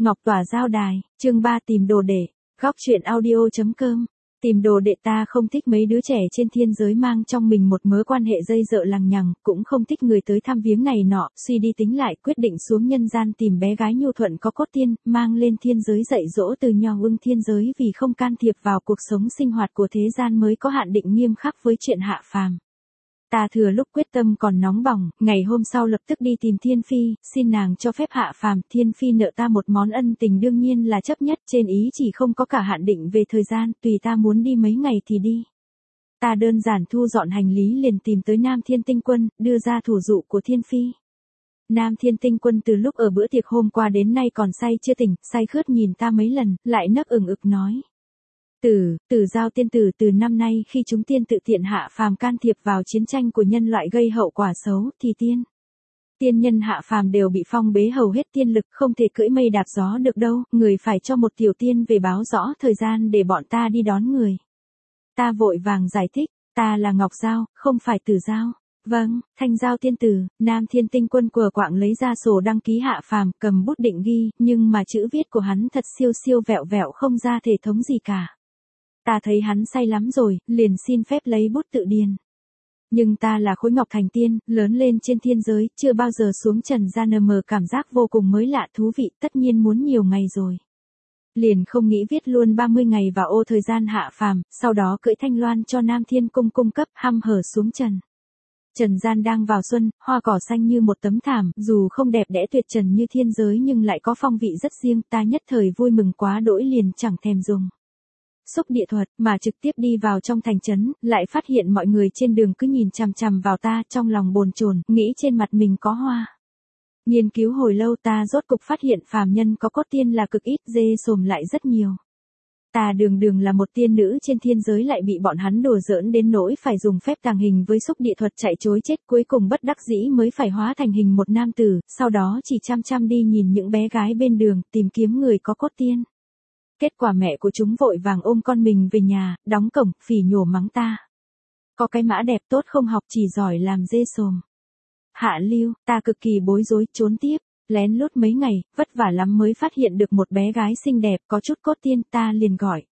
Ngọc Tỏa giao đài, chương 3 tìm đồ đệ, góc truyện audio.com. Tìm đồ đệ. Ta không thích mấy đứa trẻ trên thiên giới mang trong mình một mớ quan hệ dây dợ lằng nhằng, cũng không thích người tới thăm viếng này nọ, suy đi tính lại quyết định xuống nhân gian tìm bé gái nhu thuận có cốt tiên, mang lên thiên giới dạy dỗ từ nhỏ ưng thiên giới vì không can thiệp vào cuộc sống sinh hoạt của thế gian mới có hạn định nghiêm khắc với chuyện hạ phàm. Ta thừa lúc quyết tâm còn nóng bỏng, ngày hôm sau lập tức đi tìm Thiên Phi, xin nàng cho phép hạ phàm. Thiên Phi nợ ta một món ân tình đương nhiên là chấp nhất, trên ý chỉ không có cả hạn định về thời gian, tùy ta muốn đi mấy ngày thì đi. Ta đơn giản thu dọn hành lý liền tìm tới Nam Thiên Tinh Quân, đưa ra thủ dụ của Thiên Phi. Nam Thiên Tinh Quân từ lúc ở bữa tiệc hôm qua đến nay còn say chưa tỉnh, say khướt nhìn ta mấy lần, lại nấc ừng ực nói. Tử Giao tiên tử, từ năm nay khi chúng tiên tự tiện hạ phàm can thiệp vào chiến tranh của nhân loại gây hậu quả xấu, thì tiên nhân hạ phàm đều bị phong bế hầu hết tiên lực, không thể cưỡi mây đạp gió được đâu, người phải cho một tiểu tiên về báo rõ thời gian để bọn ta đi đón người. Ta vội vàng giải thích, ta là Ngọc Giao, không phải Tử Giao. Vâng, Thanh Giao tiên tử. Nam Thiên Tinh Quân quờ quạng lấy ra sổ đăng ký hạ phàm, cầm bút định ghi, nhưng mà chữ viết của hắn thật siêu siêu vẹo vẹo, không ra thể thống gì cả. Ta thấy hắn say lắm rồi, liền xin phép lấy bút tự điền. Nhưng ta là khối ngọc thành tiên, lớn lên trên thiên giới, chưa bao giờ xuống trần gian, cảm giác vô cùng mới lạ thú vị, tất nhiên muốn nhiều ngày rồi. Liền không nghĩ viết luôn 30 ngày vào ô thời gian hạ phàm, sau đó cưỡi thanh loan cho Nam Thiên Cung cung cấp, hăm hở xuống trần. Trần gian đang vào xuân, hoa cỏ xanh như một tấm thảm, dù không đẹp đẽ tuyệt trần như thiên giới nhưng lại có phong vị rất riêng, ta nhất thời vui mừng quá đỗi liền chẳng thèm dùng xúc địa thuật, mà trực tiếp đi vào trong thành trấn, lại phát hiện mọi người trên đường cứ nhìn chằm chằm vào ta, trong lòng bồn chồn, nghĩ trên mặt mình có hoa. Nghiên cứu hồi lâu ta rốt cục phát hiện phàm nhân có cốt tiên là cực ít, dê sồm lại rất nhiều. Ta đường là một tiên nữ trên thiên giới lại bị bọn hắn đùa giỡn đến nỗi phải dùng phép tàng hình với xúc địa thuật chạy trối chết, cuối cùng bất đắc dĩ mới phải hóa thành hình một nam tử, sau đó chỉ chăm đi nhìn những bé gái bên đường, tìm kiếm người có cốt tiên. Kết quả mẹ của chúng vội vàng ôm con mình về nhà, đóng cổng, phỉ nhổ mắng ta. Có cái mã đẹp tốt không học, chỉ giỏi làm dê sồm. Hạ lưu, ta cực kỳ bối rối, trốn tiếp, lén lút mấy ngày, vất vả lắm mới phát hiện được một bé gái xinh đẹp có chút cốt tiên, ta liền gọi.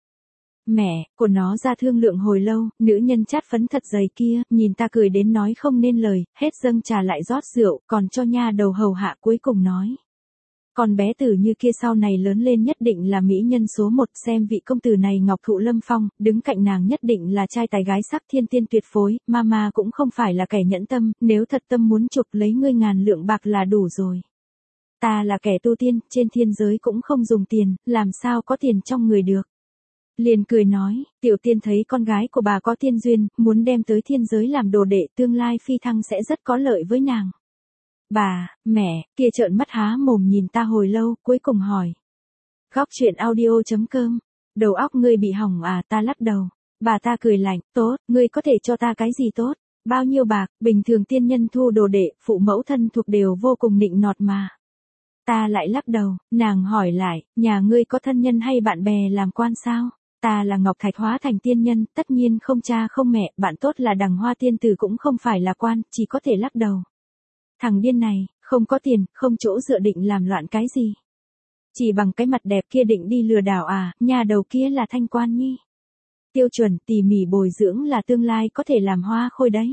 Mẹ của nó ra thương lượng hồi lâu, nữ nhân chát phấn thật dày kia, nhìn ta cười đến nói không nên lời, hết dâng trà lại rót rượu, còn cho nha đầu hầu hạ, cuối cùng nói. Con bé tử như kia sau này lớn lên nhất định là mỹ nhân số 1, xem vị công tử này ngọc thụ lâm phong, đứng cạnh nàng nhất định là trai tài gái sắc, thiên tiên tuyệt phối, mama cũng không phải là kẻ nhẫn tâm, nếu thật tâm muốn chụp lấy ngươi 1000 lượng bạc là đủ rồi. Ta là kẻ tu tiên, trên thiên giới cũng không dùng tiền, làm sao có tiền trong người được. Liền cười nói, tiểu tiên thấy con gái của bà có tiên duyên, muốn đem tới thiên giới làm đồ đệ, tương lai phi thăng sẽ rất có lợi với nàng. Bà, mẹ, kia trợn mắt há mồm nhìn ta hồi lâu, cuối cùng hỏi. Góc truyện audio.com, đầu óc ngươi bị hỏng à, ta lắc đầu. Bà ta cười lạnh, tốt, ngươi có thể cho ta cái gì tốt, bao nhiêu bạc, bình thường tiên nhân thu đồ đệ, phụ mẫu thân thuộc đều vô cùng nịnh nọt mà. Ta lại lắc đầu, nàng hỏi lại, nhà ngươi có thân nhân hay bạn bè làm quan sao? Ta là Ngọc Thạch hóa thành tiên nhân, tất nhiên không cha không mẹ, bạn tốt là Đằng Hoa tiên tử cũng không phải là quan, chỉ có thể lắc đầu. Thằng điên này, không có tiền, không chỗ dựa định làm loạn cái gì. Chỉ bằng cái mặt đẹp kia định đi lừa đảo à, nhà đầu kia là Thanh Quan Nhi. Tiêu chuẩn, tỉ mỉ bồi dưỡng là tương lai có thể làm hoa khôi đấy.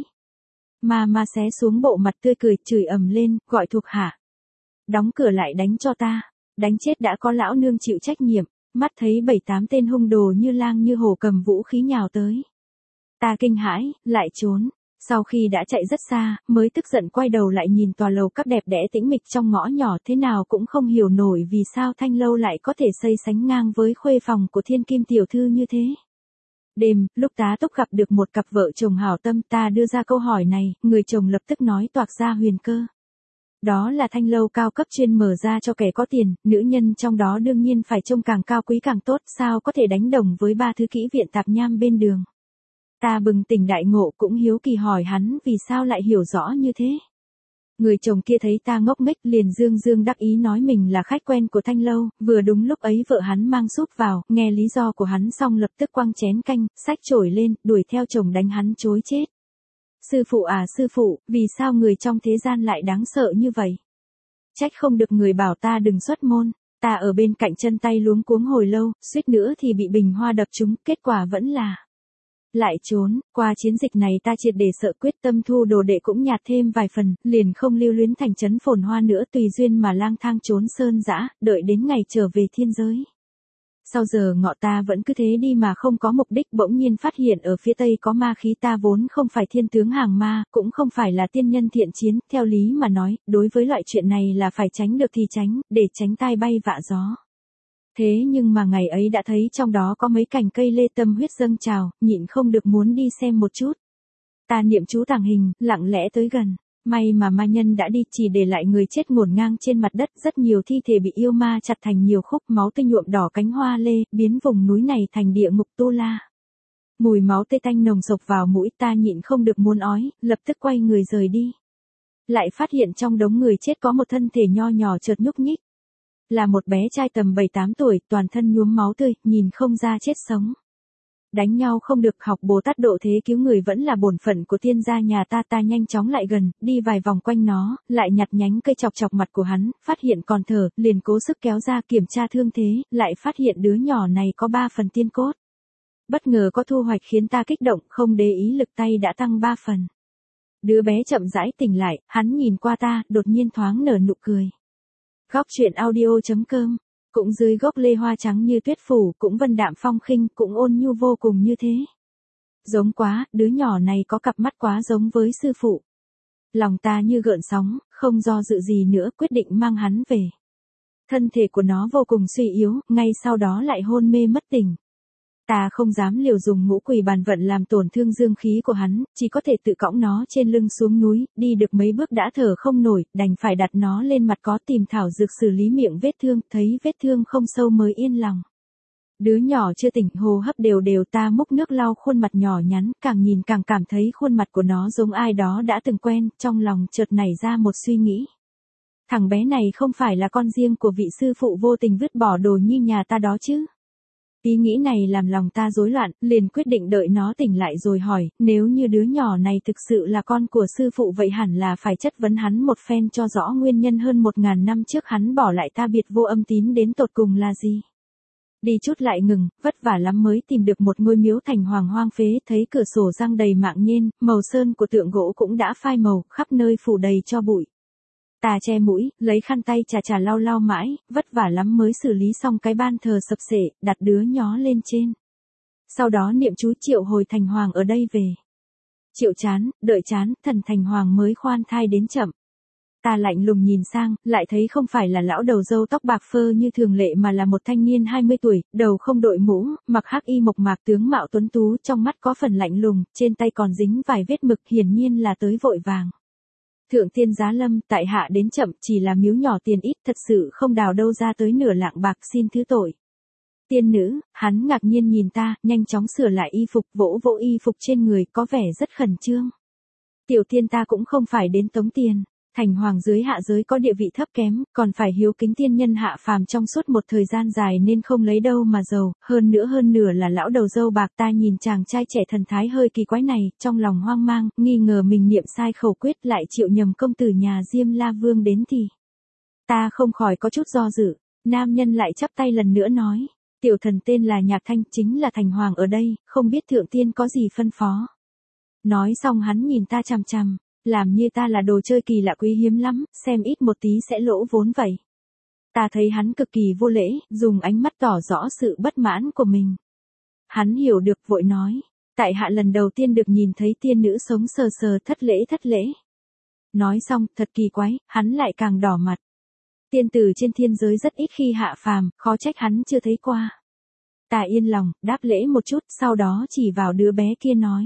Mà xé xuống bộ mặt tươi cười, chửi ầm lên, gọi thuộc hạ. Đóng cửa lại đánh cho ta, đánh chết đã có lão nương chịu trách nhiệm, mắt thấy 7-8 tên hung đồ như lang như hổ cầm vũ khí nhào tới. Ta kinh hãi, lại trốn. Sau khi đã chạy rất xa, mới tức giận quay đầu lại nhìn tòa lầu các đẹp đẽ tĩnh mịch trong ngõ nhỏ, thế nào cũng không hiểu nổi vì sao Thanh lâu lại có thể xây sánh ngang với khuê phòng của thiên kim tiểu thư như thế. Đêm, lúc tá túc gặp được một cặp vợ chồng hảo tâm, ta đưa ra câu hỏi này, người chồng lập tức nói toạc ra huyền cơ. Đó là thanh lâu cao cấp chuyên mở ra cho kẻ có tiền, nữ nhân trong đó đương nhiên phải trông càng cao quý càng tốt, sao có thể đánh đồng với 3 thứ kỹ viện tạp nham bên đường. Ta bừng tỉnh đại ngộ, cũng hiếu kỳ hỏi hắn vì sao lại hiểu rõ như thế. Người chồng kia thấy ta ngốc nghếch liền dương đắc ý nói mình là khách quen của thanh lâu, vừa đúng lúc ấy vợ hắn mang súp vào, nghe lý do của hắn xong lập tức quăng chén canh, xách chổi lên, đuổi theo chồng đánh hắn trối chết. Sư phụ à sư phụ, vì sao người trong thế gian lại đáng sợ như vậy? Trách không được người bảo ta đừng xuất môn. Ta ở bên cạnh chân tay luống cuống hồi lâu, suýt nữa thì bị bình hoa đập trúng, kết quả vẫn là lại trốn. Qua chiến dịch này ta triệt để sợ, quyết tâm thu đồ đệ cũng nhạt thêm vài phần, liền không lưu luyến thành trấn phồn hoa nữa, tùy duyên mà lang thang trốn sơn dã, đợi đến ngày trở về thiên giới. Sau giờ ngọ ta vẫn cứ thế đi mà không có mục đích, bỗng nhiên phát hiện ở phía tây có ma khí. Ta vốn không phải thiên tướng hàng ma, cũng không phải là tiên nhân thiện chiến, theo lý mà nói, đối với loại chuyện này là phải tránh được thì tránh, để tránh tai bay vạ gió. Thế nhưng mà ngày ấy đã thấy trong đó có mấy cành cây lê, tâm huyết dâng trào, nhịn không được muốn đi xem một chút. Ta niệm chú tàng hình, lặng lẽ tới gần. May mà ma nhân đã đi, chỉ để lại người chết ngổn ngang trên mặt đất, rất nhiều thi thể bị yêu ma chặt thành nhiều khúc, máu tươi nhuộm đỏ cánh hoa lê, biến vùng núi này thành địa ngục tu la. Mùi máu tươi tanh nồng sộc vào mũi, ta nhịn không được muốn ói, lập tức quay người rời đi. Lại phát hiện trong đống người chết có một thân thể nho nhỏ chợt nhúc nhích. Là một bé trai tầm 7-8 tuổi, toàn thân nhuốm máu tươi, nhìn không ra chết sống. Đánh nhau không được, học Bồ Tát độ thế cứu người vẫn là bổn phận của tiên gia nhà ta. Ta nhanh chóng lại gần, đi vài vòng quanh nó, lại nhặt nhánh cây chọc chọc mặt của hắn, phát hiện còn thở, liền cố sức kéo ra kiểm tra thương thế, lại phát hiện đứa nhỏ này có 3 phần tiên cốt. Bất ngờ có thu hoạch khiến ta kích động, không để ý lực tay đã tăng 3 phần. Đứa bé chậm rãi tỉnh lại, hắn nhìn qua ta, đột nhiên thoáng nở nụ cười. Góc truyện audio.com. Cũng dưới gốc lê hoa trắng như tuyết phủ, cũng vân đạm phong khinh, cũng ôn nhu vô cùng như thế. Giống quá, đứa nhỏ này có cặp mắt quá giống với sư phụ. Lòng ta như gợn sóng, không do dự gì nữa, quyết định mang hắn về. Thân thể của nó vô cùng suy yếu, ngay sau đó lại hôn mê mất tỉnh. Ta không dám liều dùng ngũ quỷ bàn vận làm tổn thương dương khí của hắn, chỉ có thể tự cõng nó trên lưng xuống núi, đi được mấy bước đã thở không nổi, đành phải đặt nó lên mặt có tìm thảo dược xử lý miệng vết thương, thấy vết thương không sâu mới yên lòng. Đứa nhỏ chưa tỉnh, hô hấp đều đều, ta múc nước lau khuôn mặt nhỏ nhắn, càng nhìn càng cảm thấy khuôn mặt của nó giống ai đó đã từng quen, trong lòng chợt nảy ra một suy nghĩ. Thằng bé này không phải là con riêng của vị sư phụ vô tình vứt bỏ đồ nhi nhà ta đó chứ? Ý nghĩ này làm lòng ta rối loạn, liền quyết định đợi nó tỉnh lại rồi hỏi, nếu như đứa nhỏ này thực sự là con của sư phụ vậy hẳn là phải chất vấn hắn một phen cho rõ nguyên nhân hơn 1000 năm trước hắn bỏ lại ta biệt vô âm tín đến tột cùng là gì. Đi chút lại ngừng, vất vả lắm mới tìm được một ngôi miếu thành hoàng hoang phế, thấy cửa sổ răng đầy mạng nhện, màu sơn của tượng gỗ cũng đã phai màu, khắp nơi phủ đầy tro bụi. Ta che mũi, lấy khăn tay chà lau lau mãi, vất vả lắm mới xử lý xong cái ban thờ sập sệ, đặt đứa nhó lên trên. Sau đó niệm chú triệu hồi thành hoàng ở đây về. Triệu chán, đợi chán, thần thành hoàng mới khoan thai đến chậm. Ta lạnh lùng nhìn sang, lại thấy không phải là lão đầu râu tóc bạc phơ như thường lệ mà là một thanh niên 20 tuổi, đầu không đội mũ, mặc hắc y mộc mạc, tướng mạo tuấn tú, trong mắt có phần lạnh lùng, trên tay còn dính vài vết mực, hiển nhiên là tới vội vàng. Thượng tiên giá lâm, tại hạ đến chậm, chỉ là miếu nhỏ tiền ít, thật sự không đào đâu ra tới nửa lạng bạc, xin thứ tội. Tiên nữ, hắn ngạc nhiên nhìn ta, nhanh chóng sửa lại y phục, vỗ vỗ y phục trên người, có vẻ rất khẩn trương. Tiểu tiên ta cũng không phải đến tống tiền. Thành hoàng dưới hạ giới có địa vị thấp kém, còn phải hiếu kính tiên nhân hạ phàm trong suốt một thời gian dài nên không lấy đâu mà giàu, hơn nửa là lão đầu râu bạc. Ta nhìn chàng trai trẻ thần thái hơi kỳ quái này, trong lòng hoang mang, nghi ngờ mình niệm sai khẩu quyết, lại triệu nhầm công tử nhà Diêm La Vương đến thì. Ta không khỏi có chút do dự, nam nhân lại chắp tay lần nữa nói, tiểu thần tên là Nhạc Thanh, chính là thành hoàng ở đây, không biết thượng tiên có gì phân phó. Nói xong hắn nhìn ta chằm chằm. Làm như ta là đồ chơi kỳ lạ quý hiếm lắm, xem ít một tí sẽ lỗ vốn vậy. Ta thấy hắn cực kỳ vô lễ, dùng ánh mắt tỏ rõ sự bất mãn của mình. Hắn hiểu được, vội nói, tại hạ lần đầu tiên được nhìn thấy tiên nữ sống sờ sờ, thất lễ. Nói xong, thật kỳ quái, hắn lại càng đỏ mặt. Tiên tử trên thiên giới rất ít khi hạ phàm, khó trách hắn chưa thấy qua. Ta yên lòng, đáp lễ một chút, sau đó chỉ vào đứa bé kia nói.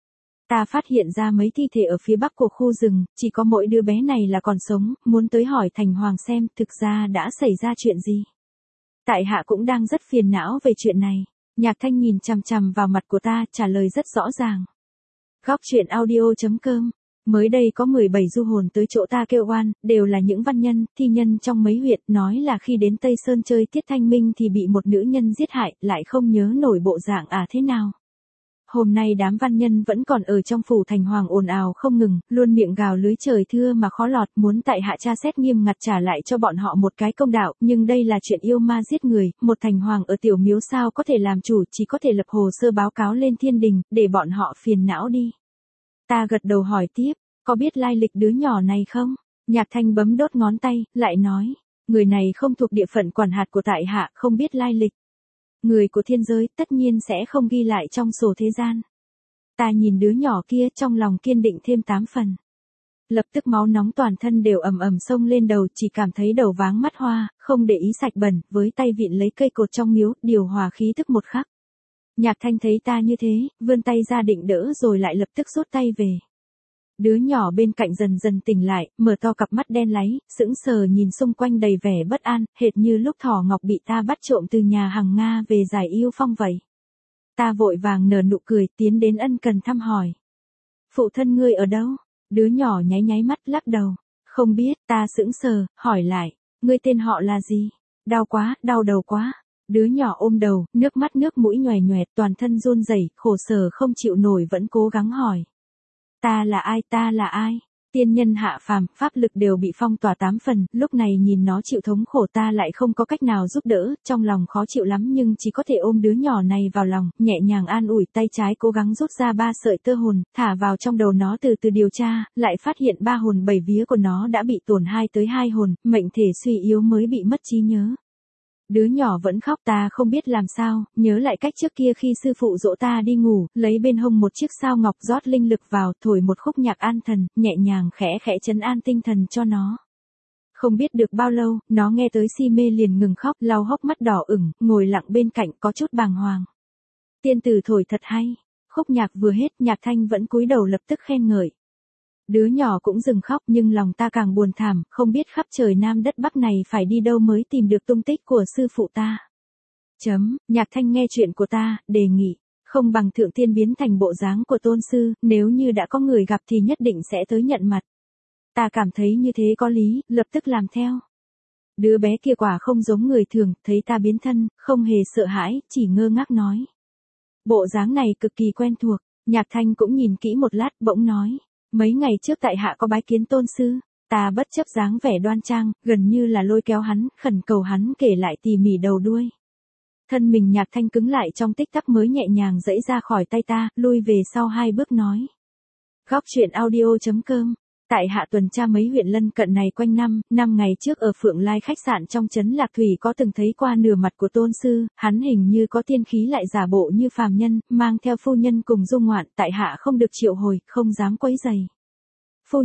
Ta phát hiện ra mấy thi thể ở phía bắc của khu rừng, chỉ có mỗi đứa bé này là còn sống, muốn tới hỏi thành hoàng xem thực ra đã xảy ra chuyện gì. Tại hạ cũng đang rất phiền não về chuyện này. Nhạc Thanh nhìn chằm chằm vào mặt của ta, trả lời rất rõ ràng. Góc truyện audio.com. Mới đây có 17 du hồn tới chỗ ta kêu oan, đều là những văn nhân, thi nhân trong mấy huyện, nói là khi đến Tây Sơn chơi tiết thanh minh thì bị một nữ nhân giết hại, lại không nhớ nổi bộ dạng thế nào. Hôm nay đám văn nhân vẫn còn ở trong phủ thành hoàng ồn ào không ngừng, luôn miệng gào lưới trời thưa mà khó lọt, muốn tại hạ tra xét nghiêm ngặt trả lại cho bọn họ một cái công đạo, nhưng đây là chuyện yêu ma giết người, một thành hoàng ở tiểu miếu sao có thể làm chủ, chỉ có thể lập hồ sơ báo cáo lên thiên đình, để bọn họ phiền não đi. Ta gật đầu hỏi tiếp, có biết lai lịch đứa nhỏ này không? Nhạc Thanh bấm đốt ngón tay, lại nói, người này không thuộc địa phận quản hạt của tại hạ, không biết lai lịch. Người của thiên giới tất nhiên sẽ không ghi lại trong sổ thế gian. Ta nhìn đứa nhỏ kia trong lòng kiên định thêm 8 phần. Lập tức máu nóng toàn thân đều ầm ầm xông lên đầu, chỉ cảm thấy đầu váng mắt hoa, không để ý sạch bẩn, với tay vịn lấy cây cột trong miếu, điều hòa khí tức một khắc. Nhạc Thanh thấy ta như thế, vươn tay ra định đỡ rồi lại lập tức rút tay về. Đứa nhỏ bên cạnh dần dần tỉnh lại, mở to cặp mắt đen láy, sững sờ nhìn xung quanh đầy vẻ bất an, hệt như lúc thỏ ngọc bị ta bắt trộm từ nhà hàng Nga về giải yêu phong vậy. Ta vội vàng nở nụ cười tiến đến ân cần thăm hỏi. Phụ thân ngươi ở đâu? Đứa nhỏ nháy nháy mắt lắc đầu. Không biết, ta sững sờ, hỏi lại, ngươi tên họ là gì? Đau quá, đau đầu quá. Đứa nhỏ ôm đầu, nước mắt nước mũi nhòe nhòe, toàn thân run rẩy, khổ sở không chịu nổi vẫn cố gắng hỏi. Ta là ai, ta là ai? Tiên nhân hạ phàm, pháp lực đều bị phong tỏa 8 phần, lúc này nhìn nó chịu thống khổ ta lại không có cách nào giúp đỡ, trong lòng khó chịu lắm nhưng chỉ có thể ôm đứa nhỏ này vào lòng, nhẹ nhàng an ủi, tay trái cố gắng rút ra 3 sợi tơ hồn, thả vào trong đầu nó từ từ điều tra, lại phát hiện 3 hồn 7 vía của nó đã bị tổn 2 tới 2 hồn, mệnh thể suy yếu mới bị mất trí nhớ. Đứa nhỏ vẫn khóc ta không biết làm sao, nhớ lại cách trước kia khi sư phụ dỗ ta đi ngủ, lấy bên hông một chiếc sao ngọc rót linh lực vào, thổi một khúc nhạc an thần, nhẹ nhàng khẽ khẽ trấn an tinh thần cho nó. Không biết được bao lâu, nó nghe tới si mê liền ngừng khóc, lau hốc mắt đỏ ửng, ngồi lặng bên cạnh có chút bàng hoàng. Tiên tử thổi thật hay, khúc nhạc vừa hết, Nhạc Thanh vẫn cúi đầu lập tức khen ngợi. Đứa nhỏ cũng dừng khóc nhưng lòng ta càng buồn thảm, không biết khắp trời Nam đất Bắc này phải đi đâu mới tìm được tung tích của sư phụ ta. Nhạc Thanh nghe chuyện của ta, đề nghị, không bằng thượng tiên biến thành bộ dáng của tôn sư, nếu như đã có người gặp thì nhất định sẽ tới nhận mặt. Ta cảm thấy như thế có lý, lập tức làm theo. Đứa bé kia quả không giống người thường, thấy ta biến thân, không hề sợ hãi, chỉ ngơ ngác nói. Bộ dáng này cực kỳ quen thuộc, Nhạc Thanh cũng nhìn kỹ một lát bỗng nói. Mấy ngày trước tại hạ có bái kiến tôn sư, ta bất chấp dáng vẻ đoan trang, gần như là lôi kéo hắn, khẩn cầu hắn kể lại tỉ mỉ đầu đuôi. Thân mình Nhạc Thanh cứng lại trong tích tắc mới nhẹ nhàng giãy ra khỏi tay ta, lui về sau 2 bước nói. Góc truyện audio.com. Tại hạ tuần tra mấy huyện lân cận này quanh năm ngày trước ở Phượng Lai khách sạn trong trấn Lạc Thủy có từng thấy qua nửa mặt của tôn sư, hắn hình như có tiên khí lại giả bộ như phàm nhân, mang theo phu nhân cùng du ngoạn, tại hạ không được triệu hồi, không dám quấy rầy. Phu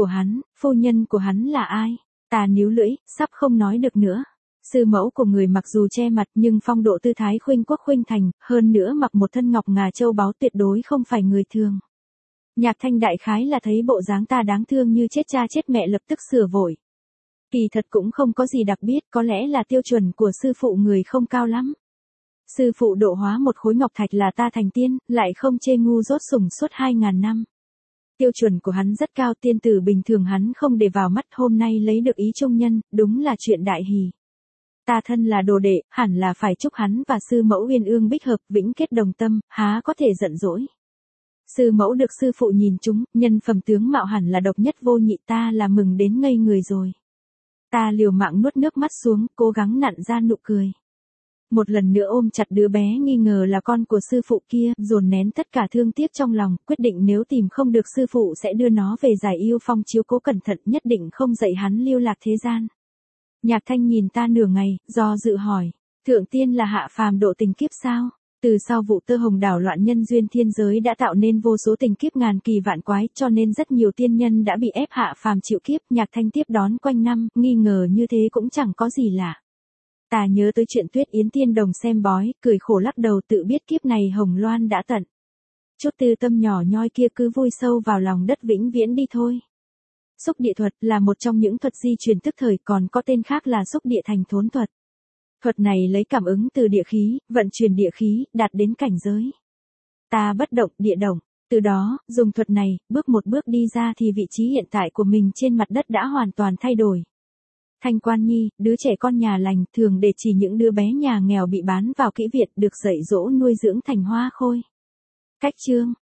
nhân của hắn là ai? Ta níu lưỡi, sắp không nói được nữa. Sư mẫu của người mặc dù che mặt nhưng phong độ tư thái khuynh quốc khuynh thành, hơn nữa mặc một thân ngọc ngà châu báu tuyệt đối không phải người thường. Nhạc Thanh đại khái là thấy bộ dáng ta đáng thương như chết cha chết mẹ lập tức sửa vội. Kỳ thật cũng không có gì đặc biệt, có lẽ là tiêu chuẩn của sư phụ người không cao lắm. Sư phụ độ hóa một khối ngọc thạch là ta thành tiên, lại không chê ngu dốt sủng suốt 2000 năm. Tiêu chuẩn của hắn rất cao, tiên tử bình thường hắn không để vào mắt, hôm nay lấy được ý trung nhân, đúng là chuyện đại hỷ. Ta thân là đồ đệ, hẳn là phải chúc hắn và sư mẫu uyên ương bích hợp, vĩnh kết đồng tâm, há có thể giận dỗi. Sư mẫu được sư phụ nhìn chúng, nhân phẩm tướng mạo hẳn là độc nhất vô nhị, ta là mừng đến ngây người rồi. Ta liều mạng nuốt nước mắt xuống, cố gắng nặn ra nụ cười. Một lần nữa ôm chặt đứa bé nghi ngờ là con của sư phụ kia, dồn nén tất cả thương tiếc trong lòng, quyết định nếu tìm không được sư phụ sẽ đưa nó về giải yêu phong chiếu cố cẩn thận, nhất định không dạy hắn lưu lạc thế gian. Nhạc Thanh nhìn ta nửa ngày, do dự hỏi, thượng tiên là hạ phàm độ tình kiếp sao? Từ sau vụ tơ hồng đảo loạn nhân duyên thiên giới đã tạo nên vô số tình kiếp ngàn kỳ vạn quái, cho nên rất nhiều tiên nhân đã bị ép hạ phàm chịu kiếp. Nhạc Thanh tiếp đón quanh năm, nghi ngờ như thế cũng chẳng có gì lạ. Ta nhớ tới chuyện Tuyết Yến tiên đồng xem bói, cười khổ lắc đầu, tự biết kiếp này Hồng Loan đã tận. Chút tư tâm nhỏ nhoi kia cứ vui sâu vào lòng đất vĩnh viễn đi thôi. Xúc địa thuật là một trong những thuật di truyền tức thời, còn có tên khác là xúc địa thành thốn thuật. Thuật này lấy cảm ứng từ địa khí, vận chuyển địa khí, đạt đến cảnh giới. Ta bất động, địa động. Từ đó, dùng thuật này, bước một bước đi ra thì vị trí hiện tại của mình trên mặt đất đã hoàn toàn thay đổi. Thanh Quan Nhi, đứa trẻ con nhà lành, thường để chỉ những đứa bé nhà nghèo bị bán vào kỹ viện được dạy dỗ nuôi dưỡng thành hoa khôi. Cách chương